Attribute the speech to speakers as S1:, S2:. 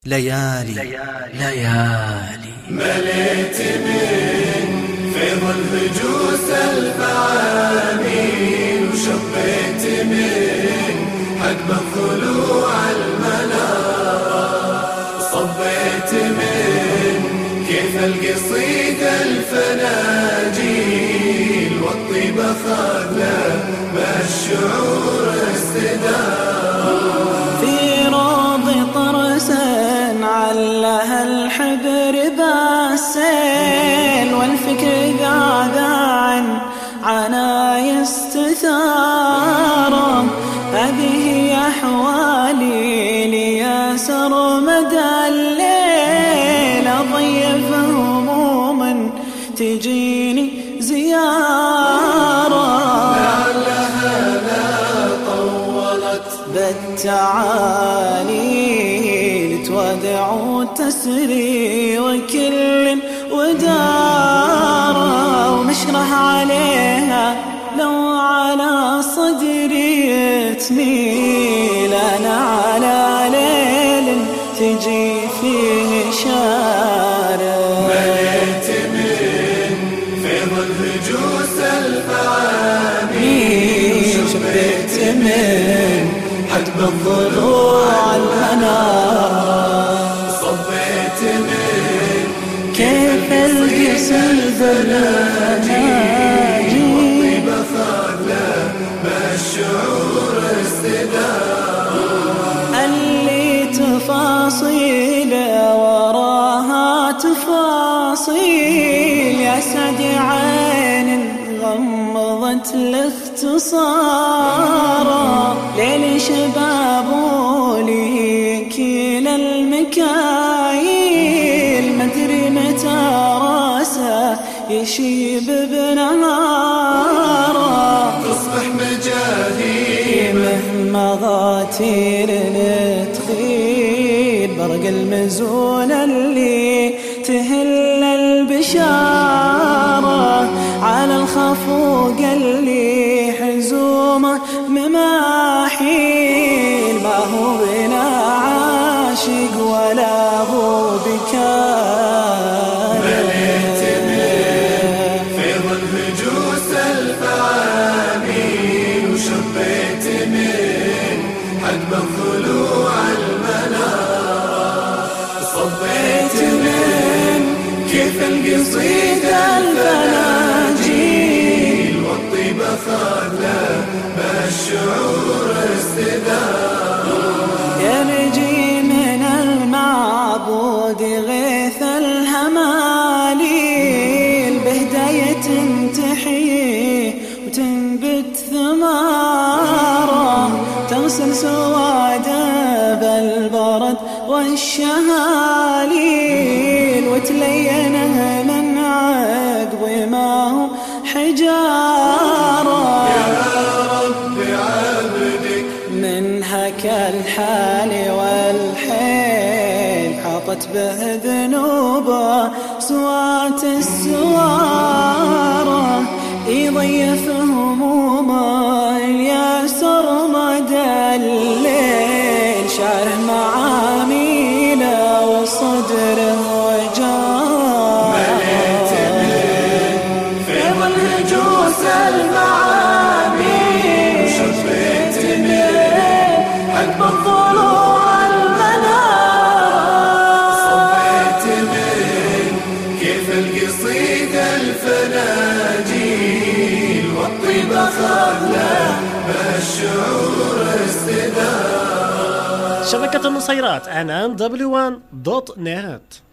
S1: ليالي
S2: مليت من فيض الهجوس الفعامين، وشبيت من حقب الضلوع المنار، صبيت من كيف القصيد الفناجيل، والطيب أخذ له ما الشعور استدار.
S3: في روض طرس علها الحبر بالسيل، والفكر ذاذا عن عناي استثارا. هذه أحوالي لياسر مدى الليل، أضيف هموما تجيني زيارة،
S2: لعلها لا طولت
S3: بالتعالي تودع تسري، وكل ودار ومشرح عليها لو على صدري تميل. أنا على ليل تجي فيه شارع،
S2: مليت من فيض الهجوس الفعامين،
S3: شبيت من حقب الضلوع المنار،
S2: صبيت من
S3: كيف القس الفناجيل،
S2: والطيب أخذ له ما الشعور استدار.
S3: اللي تفاصيل وراها تفاصيل، يا سعد عين غمضت الاختصار. ليل شباب ليكيل المكاييل، مدري متى راسه يشيب بنهاره،
S2: تصبح مجاهيل
S3: مهما غاتير تخيل. برق المزون اللي تهل البشارة، على الخفوق اللي حزومه مماحيل. ما هو بنا عاشق ولا هو بكار.
S2: مليت من فيض الهجوس الفعامين، وشبيت من حقب الضلوع المنار، صبيت من كيف القصيد الفناجيل، والطيب أخذ له ما الشعور استدار.
S3: يا نجي من المعبود غيث الهماليل، بهداية تحيي وتنبت ثماره، تغسل سواد بالبرد والشهاليل، وتلينه من عقب ما هو حجاره.
S2: يا رب عبدك
S3: من هكا الحال والحيل، حاطت به ذنوبه سوات السواره، يضيف همومه الياسر مدى الليل. شعره معاميله وصدره وجاره،
S2: مليت من فيض الهجوس الفعامين، وشبيت من حقب الضلوع المنار، صبيت من كيف القصيد الفناجيل، والطيب أخذ له ما الشعور استدار.
S4: شبكة النصيرات @1.net